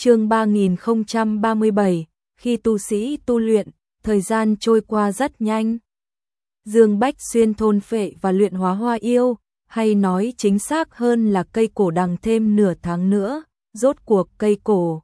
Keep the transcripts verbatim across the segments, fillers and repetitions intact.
Chương ba nghìn không trăm ba mươi bảy, khi tu sĩ tu luyện, thời gian trôi qua rất nhanh. Dương Bách Xuyên thôn phệ và luyện hóa hoa yêu, hay nói chính xác hơn là cây cổ đằng thêm nửa tháng nữa, rốt cuộc cây cổ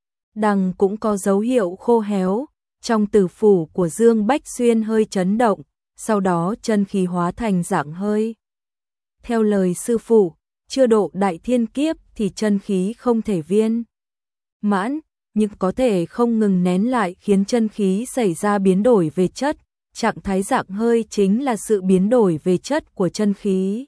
đằng cũng có dấu hiệu khô héo. Trong tử phủ của Dương Bách Xuyên hơi chấn động, sau đó chân khí hóa thành dạng hơi. Theo lời sư phụ, chưa độ đại thiên kiếp thì chân khí không thể viên mãn, nhưng có thể không ngừng nén lại khiến chân khí xảy ra biến đổi về chất. Trạng thái dạng hơi chính là sự biến đổi về chất của chân khí.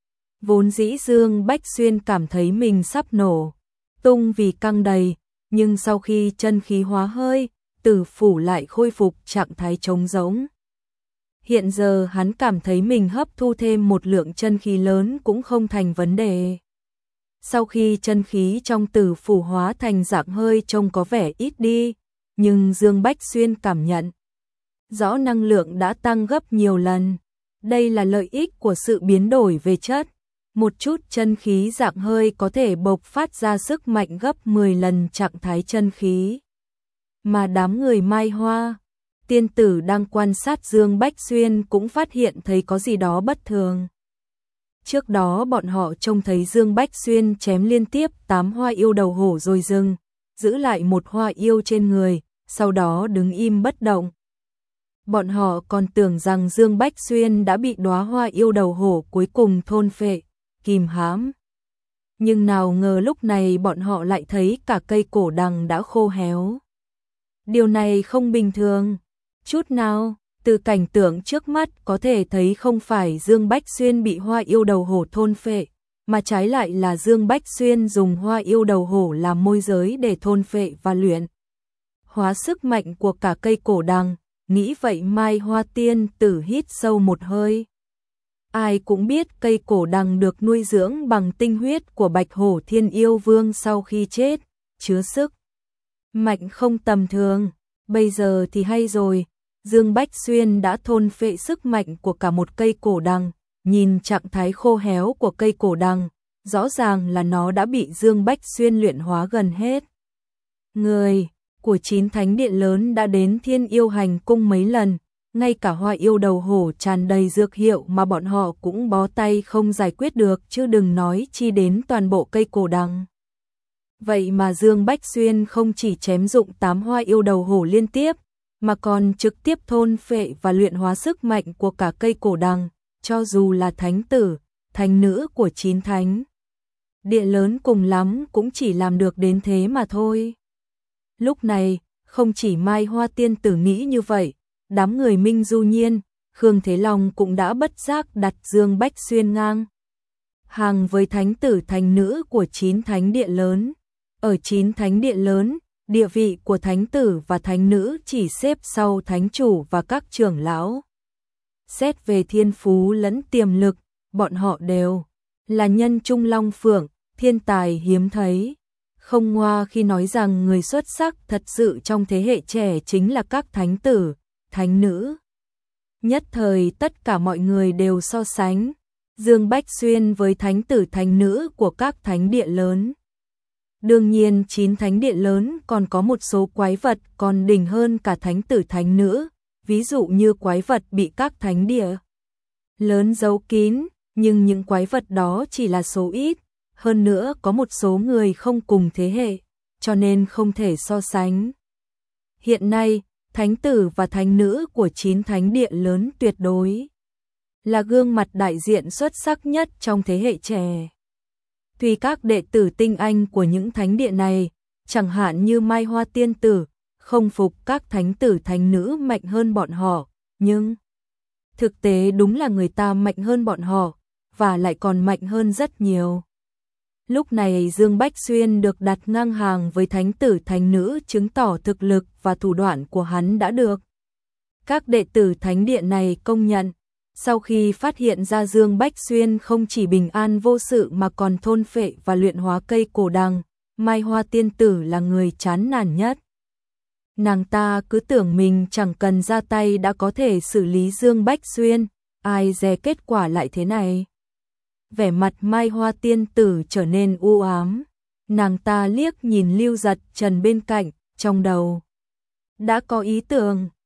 Vốn dĩ Dương Bách Xuyên cảm thấy mình sắp nổ tung vì căng đầy, nhưng sau khi chân khí hóa hơi, tử phủ lại khôi phục trạng thái trống rỗng. Hiện giờ hắn cảm thấy mình hấp thu thêm một lượng chân khí lớn cũng không thành vấn đề. Sau khi chân khí trong tử phủ hóa thành dạng hơi trông có vẻ ít đi, nhưng Dương Bách Xuyên cảm nhận rõ năng lượng đã tăng gấp nhiều lần. Đây là lợi ích của sự biến đổi về chất. Một chút chân khí dạng hơi có thể bộc phát ra sức mạnh gấp mười lần trạng thái chân khí. Mà đám người Mai Hoa tiên tử đang quan sát Dương Bách Xuyên cũng phát hiện thấy có gì đó bất thường. Trước đó bọn họ trông thấy Dương Bách Xuyên chém liên tiếp tám hoa yêu đầu hổ rồi dừng, giữ lại một hoa yêu trên người, sau đó đứng im bất động. Bọn họ còn tưởng rằng Dương Bách Xuyên đã bị đóa hoa yêu đầu hổ cuối cùng thôn phệ, kìm hãm. Nhưng nào ngờ lúc này bọn họ lại thấy cả cây cổ đằng đã khô héo. Điều này không bình thường chút nào. Từ cảnh tượng trước mắt có thể thấy không phải Dương Bách Xuyên bị hoa yêu đầu hổ thôn phệ, mà trái lại là Dương Bách Xuyên dùng hoa yêu đầu hổ làm môi giới để thôn phệ và luyện hóa sức mạnh của cả cây cổ đằng. Nghĩ vậy Mai Hoa tiên tử hít sâu một hơi. Ai cũng biết cây cổ đằng được nuôi dưỡng bằng tinh huyết của Bạch Hổ Thiên Yêu Vương sau khi chết, chứa sức mạnh không tầm thường. Bây giờ thì hay rồi, Dương Bách Xuyên đã thôn phệ sức mạnh của cả một cây cổ đằng. Nhìn trạng thái khô héo của cây cổ đằng, rõ ràng là nó đã bị Dương Bách Xuyên luyện hóa gần hết. Người của chín thánh điện lớn đã đến Thiên Yêu Hành Cung mấy lần, ngay cả hoa yêu đầu hổ tràn đầy dược hiệu mà bọn họ cũng bó tay không giải quyết được, chứ đừng nói chi đến toàn bộ cây cổ đằng. Vậy mà Dương Bách Xuyên không chỉ chém dụng tám hoa yêu đầu hổ liên tiếp, mà còn trực tiếp thôn phệ và luyện hóa sức mạnh của cả cây cổ đằng. Cho dù là thánh tử, thánh nữ của chín thánh điện lớn cùng lắm cũng chỉ làm được đến thế mà thôi. Lúc này, không chỉ Mai Hoa tiên tử nghĩ như vậy, đám người Minh Du Nhiên, Khương Thế Long cũng đã bất giác đặt Dương Bách Xuyên ngang hàng với thánh tử thánh nữ của chín thánh điện lớn. Ở chín thánh điện lớn, địa vị của thánh tử và thánh nữ chỉ xếp sau thánh chủ và các trưởng lão. Xét về thiên phú lẫn tiềm lực, bọn họ đều là nhân trung long phượng, thiên tài hiếm thấy. Không ngoa khi nói rằng người xuất sắc thật sự trong thế hệ trẻ chính là các thánh tử, thánh nữ. Nhất thời tất cả mọi người đều so sánh Dương Bách Xuyên với thánh tử thánh nữ của các thánh điện lớn. Đương nhiên chín thánh điện lớn còn có một số quái vật còn đỉnh hơn cả thánh tử thánh nữ, ví dụ như quái vật bị các thánh địa lớn giấu kín, nhưng những quái vật đó chỉ là số ít. Hơn nữa có một số người không cùng thế hệ, cho nên không thể so sánh. Hiện nay, thánh tử và thánh nữ của chín thánh điện lớn tuyệt đối là gương mặt đại diện xuất sắc nhất trong thế hệ trẻ. Tuy các đệ tử tinh anh của những thánh điện này, chẳng hạn như Mai Hoa tiên tử, không phục các thánh tử thánh nữ mạnh hơn bọn họ, nhưng thực tế đúng là người ta mạnh hơn bọn họ, và lại còn mạnh hơn rất nhiều. Lúc này Dương Bách Xuyên được đặt ngang hàng với thánh tử thánh nữ, chứng tỏ thực lực và thủ đoạn của hắn đã được các đệ tử thánh điện này công nhận. Sau khi phát hiện ra Dương Bách Xuyên không chỉ bình an vô sự mà còn thôn phệ và luyện hóa cây cổ đằng, Mai Hoa tiên tử là người chán nản nhất. Nàng ta cứ tưởng mình chẳng cần ra tay đã có thể xử lý Dương Bách Xuyên, ai dè kết quả lại thế này. Vẻ mặt Mai Hoa tiên tử trở nên u ám. nàng ta liếc nhìn Lưu Giật Trần bên cạnh, trong đầu đã có ý tưởng.